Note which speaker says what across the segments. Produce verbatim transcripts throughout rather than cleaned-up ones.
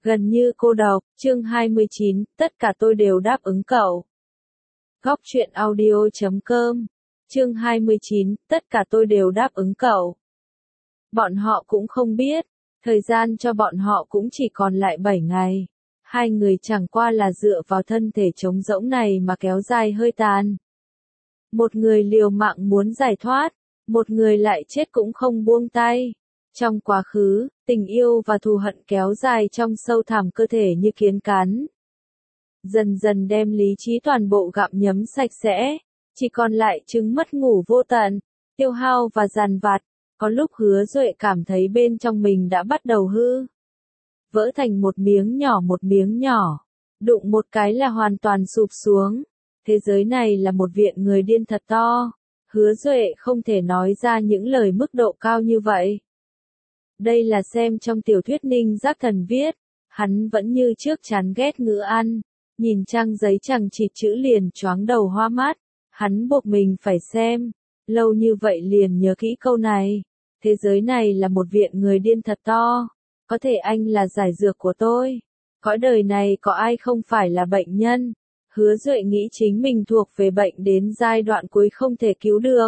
Speaker 1: Gần như cô độc, chương hai mươi chín, tất cả tôi đều đáp ứng cậu. Góc truyện audio chấm com, chương hai mươi chín, tất cả tôi đều đáp ứng cậu. Bọn họ cũng không biết, thời gian cho bọn họ cũng chỉ còn lại bảy ngày. Hai người chẳng qua là dựa vào thân thể trống rỗng này mà kéo dài hơi tàn. Một người liều mạng muốn giải thoát, một người lại chết cũng không buông tay. Trong quá khứ, tình yêu và thù hận kéo dài trong sâu thẳm cơ thể như kiến cắn. Dần dần đem lý trí toàn bộ gặm nhấm sạch sẽ, chỉ còn lại chứng mất ngủ vô tận, tiêu hao và dằn vặt. Có lúc Hứa Duệ cảm thấy bên trong mình đã bắt đầu hư. Vỡ thành một miếng nhỏ một miếng nhỏ, đụng một cái là hoàn toàn sụp xuống. Thế giới này là một viện người điên thật to. Hứa Duệ không thể nói ra những lời mức độ cao như vậy. Đây là xem trong tiểu thuyết Ninh Giác Thần viết, hắn vẫn như trước chán ghét ngữ ăn, nhìn trang giấy chằng chịt chữ liền choáng đầu hoa mắt, hắn buộc mình phải xem, lâu như vậy liền nhớ kỹ câu này, thế giới này là một viện người điên thật to, có thể anh là giải dược của tôi, cõi đời này có ai không phải là bệnh nhân, Hứa Duệ nghĩ chính mình thuộc về bệnh đến giai đoạn cuối không thể cứu được.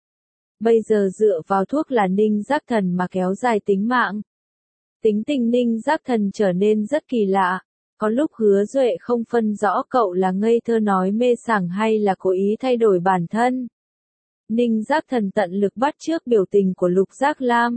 Speaker 1: Bây giờ dựa vào thuốc là Ninh Giác Thần mà kéo dài tính mạng. Tính tình Ninh Giác Thần trở nên rất kỳ lạ. Có lúc Hứa Duệ không phân rõ cậu là ngây thơ nói mê sảng hay là cố ý thay đổi bản thân. Ninh Giác Thần tận lực bắt chước biểu tình của Lục Giác Lam.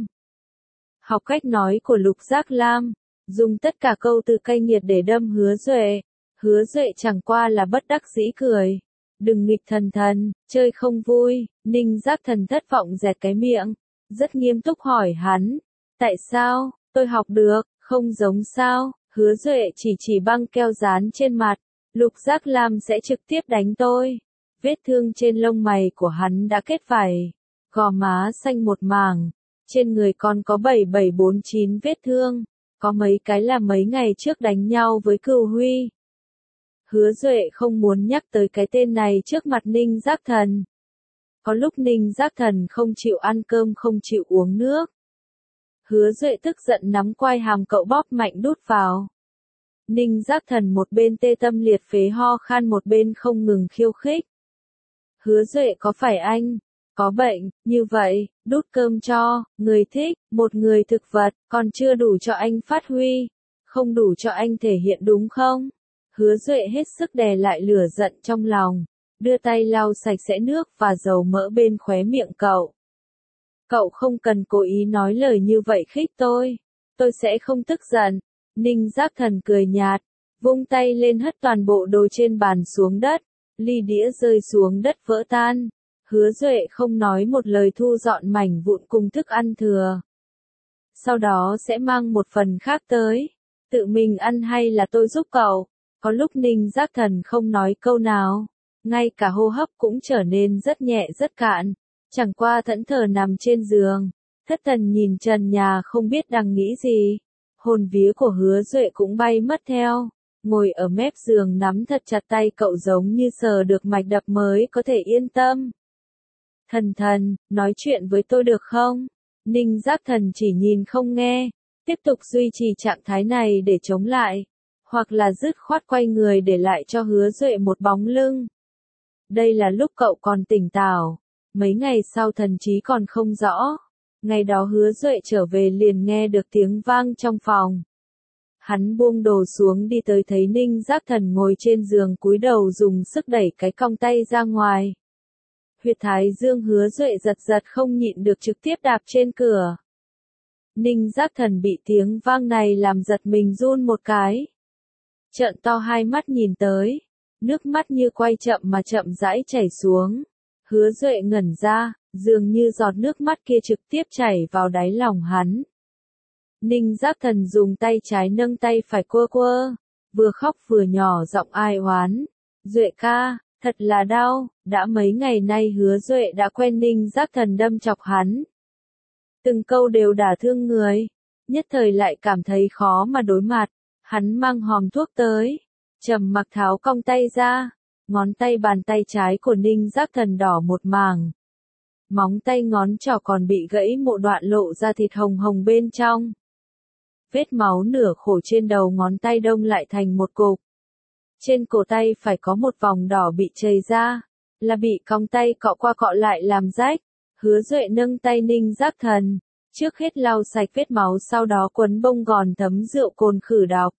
Speaker 1: Học cách nói của Lục Giác Lam, dùng tất cả câu từ cay nghiệt để đâm Hứa Duệ. Hứa Duệ chẳng qua là bất đắc dĩ cười. Đừng nghịch thần thần, chơi không vui, Ninh Giác Thần thất vọng dẹt cái miệng, rất nghiêm túc hỏi hắn, tại sao, tôi học được, không giống sao, Hứa Duệ chỉ chỉ băng keo dán trên mặt, Lục Giác Lam sẽ trực tiếp đánh tôi, vết thương trên lông mày của hắn đã kết vảy, gò má xanh một mảng, trên người còn có bảy bảy bốn chín vết thương, có mấy cái là mấy ngày trước đánh nhau với Cửu Huy. Hứa Duệ không muốn nhắc tới cái tên này trước mặt Ninh Giác Thần. Có lúc Ninh Giác Thần không chịu ăn cơm không chịu uống nước. Hứa Duệ tức giận nắm quai hàm cậu bóp mạnh đút vào. Ninh Giác Thần một bên tê tâm liệt phế ho khan một bên không ngừng khiêu khích. Hứa Duệ có phải anh có bệnh như vậy, đút cơm cho, người thích, một người thực vật, còn chưa đủ cho anh phát huy, không đủ cho anh thể hiện đúng không? Hứa Duệ hết sức đè lại lửa giận trong lòng, đưa tay lau sạch sẽ nước và dầu mỡ bên khóe miệng cậu. Cậu không cần cố ý nói lời như vậy khích tôi, tôi sẽ không tức giận. Ninh Giác Thần cười nhạt, vung tay lên hất toàn bộ đồ trên bàn xuống đất, ly đĩa rơi xuống đất vỡ tan. Hứa Duệ không nói một lời thu dọn mảnh vụn cùng thức ăn thừa. Sau đó sẽ mang một phần khác tới, tự mình ăn hay là tôi giúp cậu? Có lúc Ninh Giác Thần không nói câu nào, ngay cả hô hấp cũng trở nên rất nhẹ rất cạn, chẳng qua thẫn thờ nằm trên giường, thất thần nhìn trần nhà không biết đang nghĩ gì, hồn vía của Hứa Duệ cũng bay mất theo, ngồi ở mép giường nắm thật chặt tay cậu giống như sờ được mạch đập mới có thể yên tâm. Thần thần, nói chuyện với tôi được không? Ninh Giác Thần chỉ nhìn không nghe, tiếp tục duy trì trạng thái này để chống lại. Hoặc là dứt khoát quay người để lại cho Hứa Duệ một bóng lưng. Đây là lúc cậu còn tỉnh táo, mấy ngày sau thần trí còn không rõ. Ngày đó Hứa Duệ trở về liền nghe được tiếng vang trong phòng. Hắn buông đồ xuống đi tới thấy Ninh Giác Thần ngồi trên giường cúi đầu dùng sức đẩy cái cong tay ra ngoài. Huyệt thái dương Hứa Duệ giật giật không nhịn được trực tiếp đạp trên cửa. Ninh Giác Thần bị tiếng vang này làm giật mình run một cái. Trợn to hai mắt nhìn tới, nước mắt như quay chậm mà chậm rãi chảy xuống. Hứa Duệ ngẩn ra, dường như giọt nước mắt kia trực tiếp chảy vào đáy lòng hắn. Ninh Giác Thần dùng tay trái nâng tay phải quơ quơ, vừa khóc vừa nhỏ giọng ai oán. Duệ ca, thật là đau, đã mấy ngày nay Hứa Duệ đã quen Ninh Giác Thần đâm chọc hắn. Từng câu đều đả thương người, nhất thời lại cảm thấy khó mà đối mặt. Hắn mang hòm thuốc tới, trầm mặc tháo cong tay ra, ngón tay bàn tay trái của Ninh Giác Thần đỏ một mảng. Móng tay ngón trỏ còn bị gãy một đoạn lộ ra thịt hồng hồng bên trong. vết máu nửa khổ trên đầu ngón tay đông lại thành một cục. Trên cổ tay phải có một vòng đỏ bị chảy ra, là bị cong tay cọ qua cọ lại làm rách. Hứa Duệ nâng tay Ninh Giác Thần, trước hết lau sạch vết máu sau đó quấn bông gòn thấm rượu cồn khử độc.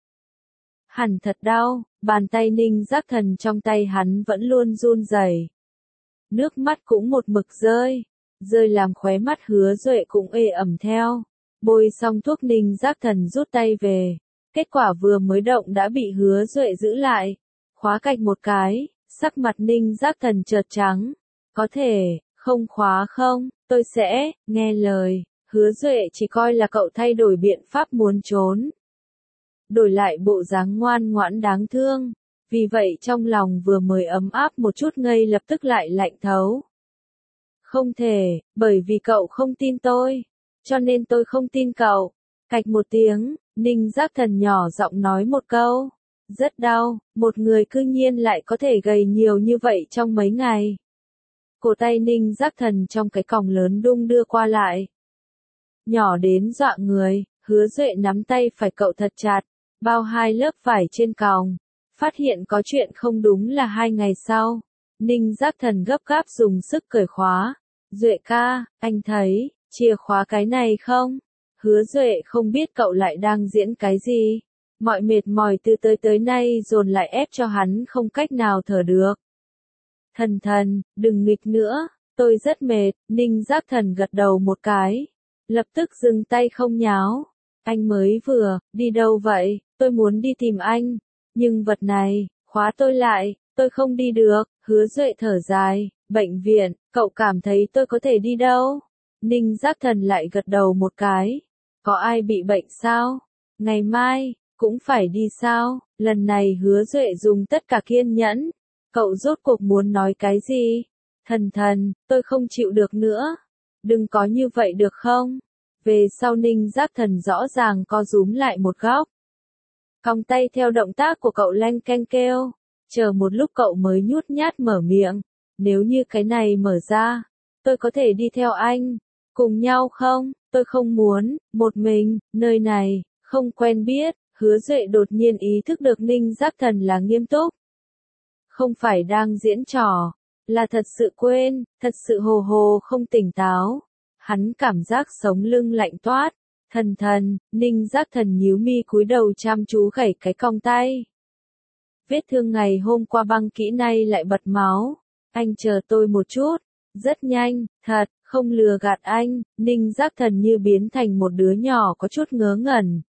Speaker 1: Hẳn thật đau, bàn tay Ninh Giác Thần trong tay hắn vẫn luôn run rẩy. Nước mắt cũng một mực rơi, rơi làm khóe mắt Hứa Duệ cũng ê ẩm theo. Bôi xong thuốc Ninh Giác Thần rút tay về, kết quả vừa mới động đã bị Hứa Duệ giữ lại, khóa cạch một cái, sắc mặt Ninh Giác Thần chợt trắng. Có thể, không khóa không, tôi sẽ, nghe lời. Hứa Duệ chỉ coi là cậu thay đổi biện pháp muốn trốn. Đổi lại bộ dáng ngoan ngoãn đáng thương, vì vậy trong lòng vừa mới ấm áp một chút ngây lập tức lại lạnh thấu. Không thể, bởi vì cậu không tin tôi, cho nên tôi không tin cậu. Cạch một tiếng, Ninh Giác Thần nhỏ giọng nói một câu. Rất đau, một người cư nhiên lại có thể gầy nhiều như vậy trong mấy ngày. Cổ tay Ninh Giác Thần trong cái còng lớn đung đưa qua lại. Nhỏ đến dọa người, Hứa Duệ nắm tay phải cậu thật chặt, bao hai lớp vải trên còng. Phát hiện có chuyện không đúng là hai ngày sau. Ninh Giác Thần gấp gáp dùng sức cởi khóa. Duệ ca, anh thấy, chìa khóa cái này không? Hứa Duệ không biết cậu lại đang diễn cái gì. Mọi mệt mỏi từ tới tới nay dồn lại ép cho hắn không cách nào thở được. Thần thần, đừng nghịch nữa, tôi rất mệt. Ninh Giác Thần gật đầu một cái, lập tức dừng tay không nháo. Anh mới vừa, đi đâu vậy? Tôi muốn đi tìm anh, nhưng vật này, khóa tôi lại, tôi không đi được. Hứa Duệ thở dài, bệnh viện, cậu cảm thấy tôi có thể đi đâu? Ninh Giác Thần lại gật đầu một cái. Có ai bị bệnh sao? Ngày mai, cũng phải đi sao? Lần này Hứa Duệ dùng tất cả kiên nhẫn. Cậu rốt cuộc muốn nói cái gì? Thần thần, tôi không chịu được nữa. Đừng có như vậy được không? Về sau Ninh Giác Thần rõ ràng co rúm lại một góc. Cong tay theo động tác của cậu leng keng kêu. Chờ một lúc cậu mới nhút nhát mở miệng. Nếu như cái này mở ra, tôi có thể đi theo anh. Cùng nhau không? Tôi không muốn, một mình, nơi này, không quen biết. Hứa Duệ đột nhiên ý thức được Ninh Giác Thần là nghiêm túc. Không phải đang diễn trò, là thật sự quên, thật sự hồ hồ không tỉnh táo. Hắn cảm giác sống lưng lạnh toát. Thần thần, Ninh Giác Thần nhíu mi cúi đầu chăm chú gảy cái cong tay. Vết thương ngày hôm qua băng kỹ nay lại bật máu. Anh chờ tôi một chút. Rất nhanh, thật, không lừa gạt anh. Ninh Giác Thần như biến thành một đứa nhỏ có chút ngớ ngẩn.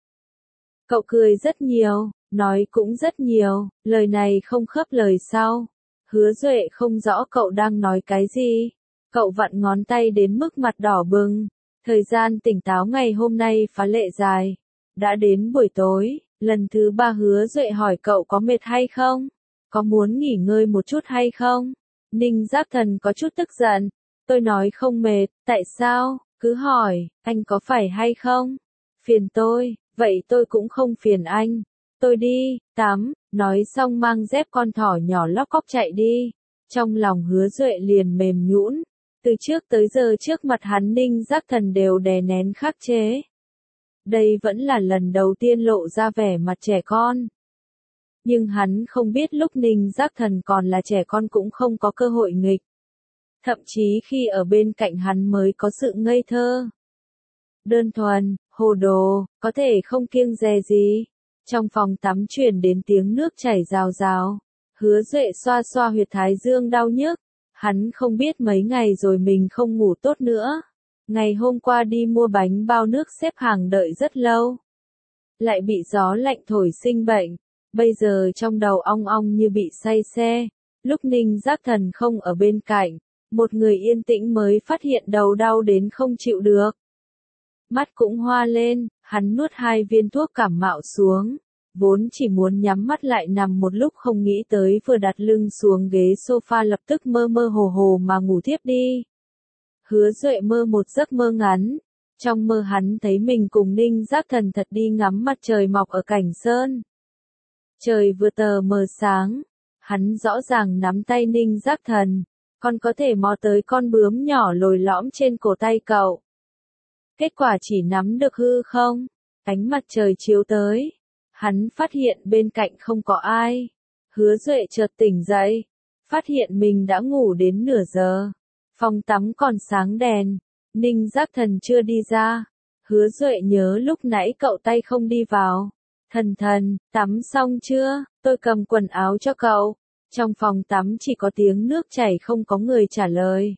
Speaker 1: Cậu cười rất nhiều, nói cũng rất nhiều, lời này không khớp lời sau. Hứa Duệ không rõ cậu đang nói cái gì. Cậu vặn ngón tay đến mức mặt đỏ bừng. Thời gian tỉnh táo ngày hôm nay phá lệ dài. Đã đến buổi tối, lần thứ ba Hứa Duệ hỏi cậu có mệt hay không? Có muốn nghỉ ngơi một chút hay không? Ninh Giác Thần có chút tức giận. Tôi nói không mệt, tại sao? Cứ hỏi, anh có phải hay không? Phiền tôi, vậy tôi cũng không phiền anh. Tôi đi, tắm, nói xong mang dép con thỏ nhỏ lóc cóc chạy đi. Trong lòng Hứa Duệ liền mềm nhũn. Từ trước tới giờ trước mặt hắn Ninh Giác Thần đều đè nén khắc chế. Đây vẫn là lần đầu tiên lộ ra vẻ mặt trẻ con. Nhưng hắn không biết lúc Ninh Giác Thần còn là trẻ con cũng không có cơ hội nghịch. Thậm chí khi ở bên cạnh hắn mới có sự ngây thơ. Đơn thuần, hồ đồ, có thể không kiêng dè gì. Trong phòng tắm truyền đến tiếng nước chảy rào rào. Hứa Duệ xoa xoa huyệt thái dương đau nhức. Hắn không biết mấy ngày rồi mình không ngủ tốt nữa. Ngày hôm qua đi mua bánh bao nước xếp hàng đợi rất lâu. Lại bị gió lạnh thổi sinh bệnh. Bây giờ trong đầu ong ong như bị say xe. Lúc Ninh Giác Thần không ở bên cạnh, một người yên tĩnh mới phát hiện đầu đau đến không chịu được. Mắt cũng hoa lên, hắn nuốt hai viên thuốc cảm mạo xuống. Vốn chỉ muốn nhắm mắt lại nằm một lúc không nghĩ tới vừa đặt lưng xuống ghế sofa lập tức mơ mơ hồ hồ mà ngủ thiếp đi. Hứa Duệ mơ một giấc mơ ngắn. Trong mơ hắn thấy mình cùng Ninh Giác Thần thật đi ngắm mặt trời mọc ở Cảnh Sơn. Trời vừa tờ mờ sáng. Hắn rõ ràng nắm tay Ninh Giác Thần. Còn có thể mò tới con bướm nhỏ lồi lõm trên cổ tay cậu. Kết quả chỉ nắm được hư không. Ánh mặt trời chiếu tới. Hắn phát hiện bên cạnh không có ai. Hứa Duệ chợt tỉnh dậy. Phát hiện mình đã ngủ đến nửa giờ. Phòng tắm còn sáng đèn. Ninh Giác Thần chưa đi ra. Hứa Duệ nhớ lúc nãy cậu tay không đi vào. Thần thần, tắm xong chưa? Tôi cầm quần áo cho cậu. Trong phòng tắm chỉ có tiếng nước chảy không có người trả lời.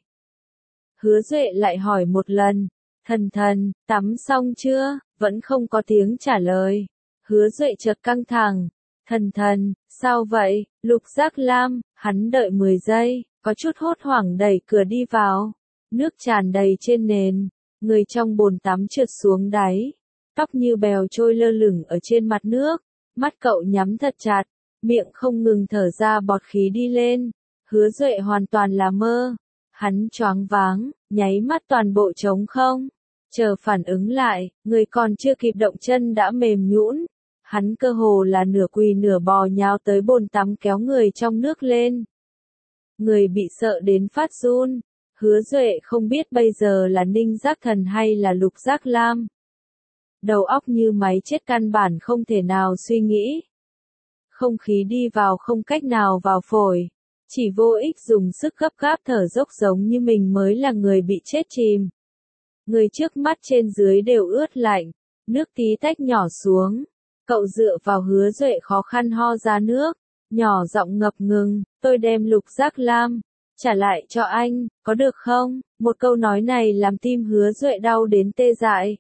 Speaker 1: Hứa Duệ lại hỏi một lần. Thần thần, tắm xong chưa? Vẫn không có tiếng trả lời. Hứa Duệ chợt căng thẳng. Thần thần, sao vậy? Lục Giác Lam, hắn đợi mười giây, có chút hốt hoảng đẩy cửa đi vào. Nước tràn đầy trên nền, người trong bồn tắm trượt xuống đáy. Tóc như bèo trôi lơ lửng ở trên mặt nước. Mắt cậu nhắm thật chặt, miệng không ngừng thở ra bọt khí đi lên. Hứa Duệ hoàn toàn là mơ. Hắn choáng váng, nháy mắt toàn bộ trống không. Chờ phản ứng lại, người còn chưa kịp động chân đã mềm nhũn. Hắn cơ hồ là nửa quỳ nửa bò nhào tới bồn tắm kéo người trong nước lên. Người bị sợ đến phát run. Hứa Duệ không biết bây giờ là Ninh Giác Thần hay là Lục Giác Lam. Đầu óc như máy chết căn bản không thể nào suy nghĩ. Không khí đi vào không cách nào vào phổi. Chỉ vô ích dùng sức gấp gáp thở dốc giống như mình mới là người bị chết chìm. Người trước mắt trên dưới đều ướt lạnh. Nước tí tách nhỏ xuống. Cậu dựa vào Hứa Duệ khó khăn ho ra nước. Nhỏ giọng ngập ngừng, tôi đem Lục Giác Lam trả lại cho anh, có được không? Một câu nói này làm tim Hứa Duệ đau đến tê dại.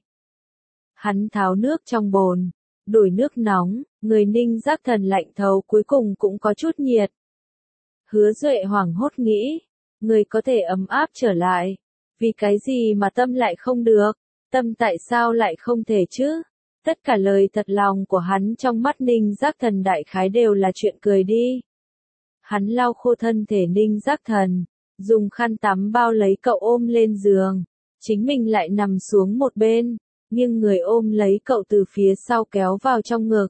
Speaker 1: Hắn tháo nước trong bồn, đổi nước nóng, người Ninh Giác Thần lạnh thấu cuối cùng cũng có chút nhiệt. Hứa Duệ hoảng hốt nghĩ, người có thể ấm áp trở lại. Vì cái gì mà tâm lại không được? Tâm tại sao lại không thể chứ? Tất cả lời thật lòng của hắn trong mắt Ninh Giác Thần đại khái đều là chuyện cười đi. Hắn lau khô thân thể Ninh Giác Thần, dùng khăn tắm bao lấy cậu ôm lên giường. Chính mình lại nằm xuống một bên, nhưng người ôm lấy cậu từ phía sau kéo vào trong ngực.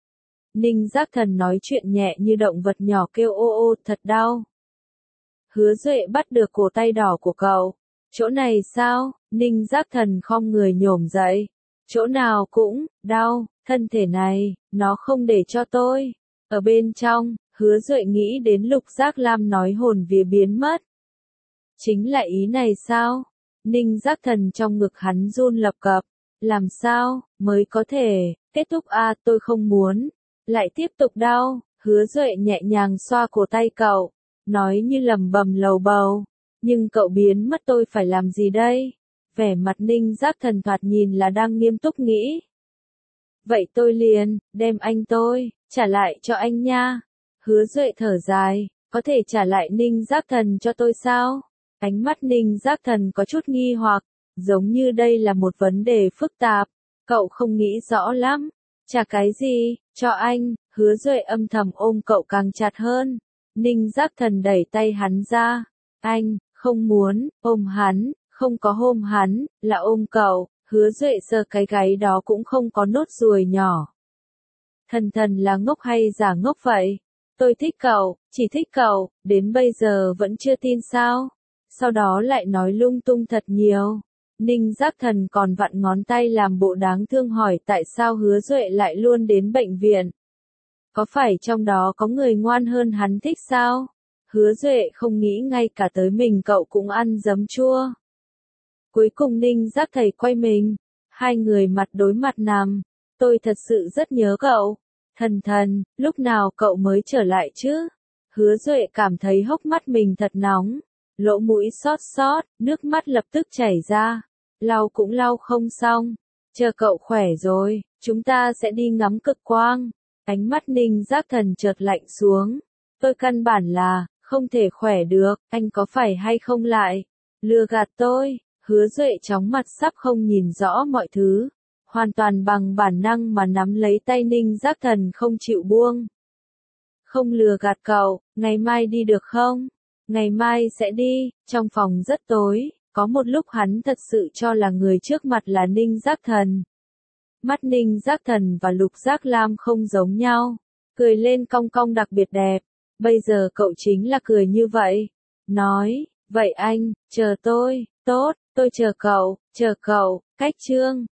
Speaker 1: Ninh Giác Thần nói chuyện nhẹ như động vật nhỏ kêu ô ô thật đau. Hứa Duệ bắt được cổ tay đỏ của cậu. Chỗ này sao? Ninh Giác Thần khom người nhổm dậy. Chỗ nào cũng, đau, thân thể này, nó không để cho tôi. Ở bên trong, Hứa Duệ nghĩ đến Lục Giác Lam nói hồn vía biến mất. Chính là ý này sao? Ninh Giác Thần trong ngực hắn run lập cập. Làm sao, mới có thể, kết thúc a tôi không muốn. Lại tiếp tục đau, Hứa Duệ nhẹ nhàng xoa cổ tay cậu. Nói như lầm bầm lầu bầu. Nhưng cậu biến mất tôi phải làm gì đây? Vẻ mặt Ninh Giác Thần thoạt nhìn là đang nghiêm túc nghĩ. Vậy tôi liền, đem anh tôi, trả lại cho anh nha. Hứa Duệ thở dài, có thể trả lại Ninh Giác Thần cho tôi sao? Ánh mắt Ninh Giác Thần có chút nghi hoặc, giống như đây là một vấn đề phức tạp. Cậu không nghĩ rõ lắm. Trả cái gì, cho anh, Hứa Duệ âm thầm ôm cậu càng chặt hơn. Ninh Giác Thần đẩy tay hắn ra. Anh, không muốn, ôm hắn. Không có ôm hắn, là ôm cậu. Hứa Duệ sờ cái gáy đó cũng không có nốt ruồi nhỏ. Thần thần là ngốc hay giả ngốc vậy? Tôi thích cậu, chỉ thích cậu, đến bây giờ vẫn chưa tin sao? Sau đó lại nói lung tung thật nhiều. Ninh Giác Thần còn vặn ngón tay làm bộ đáng thương hỏi tại sao Hứa Duệ lại luôn đến bệnh viện. Có phải trong đó có người ngoan hơn hắn thích sao? Hứa Duệ không nghĩ ngay cả tới mình cậu cũng ăn giấm chua. Cuối cùng Ninh Giác Thầy quay mình, hai người mặt đối mặt nằm. Tôi thật sự rất nhớ cậu. Thần thần, lúc nào cậu mới trở lại chứ? Hứa Duệ cảm thấy hốc mắt mình thật nóng, lỗ mũi xót xót, nước mắt lập tức chảy ra. Lau cũng lau không xong. Chờ cậu khỏe rồi, chúng ta sẽ đi ngắm cực quang. Ánh mắt Ninh Giác Thần chợt lạnh xuống. Tôi căn bản là, không thể khỏe được, anh có phải hay không lại? Lừa gạt tôi. Hứa Duệ chóng mặt sắp không nhìn rõ mọi thứ. Hoàn toàn bằng bản năng mà nắm lấy tay Ninh Giác Thần không chịu buông. Không lừa gạt cậu, ngày mai đi được không? Ngày mai sẽ đi, trong phòng rất tối. Có một lúc hắn thật sự cho là người trước mặt là Ninh Giác Thần. Mắt Ninh Giác Thần và Lục Giác Lam không giống nhau. Cười lên cong cong đặc biệt đẹp. Bây giờ cậu chính là cười như vậy. Nói, vậy anh, chờ tôi, tốt, tôi chờ cậu, chờ cậu, cách chương.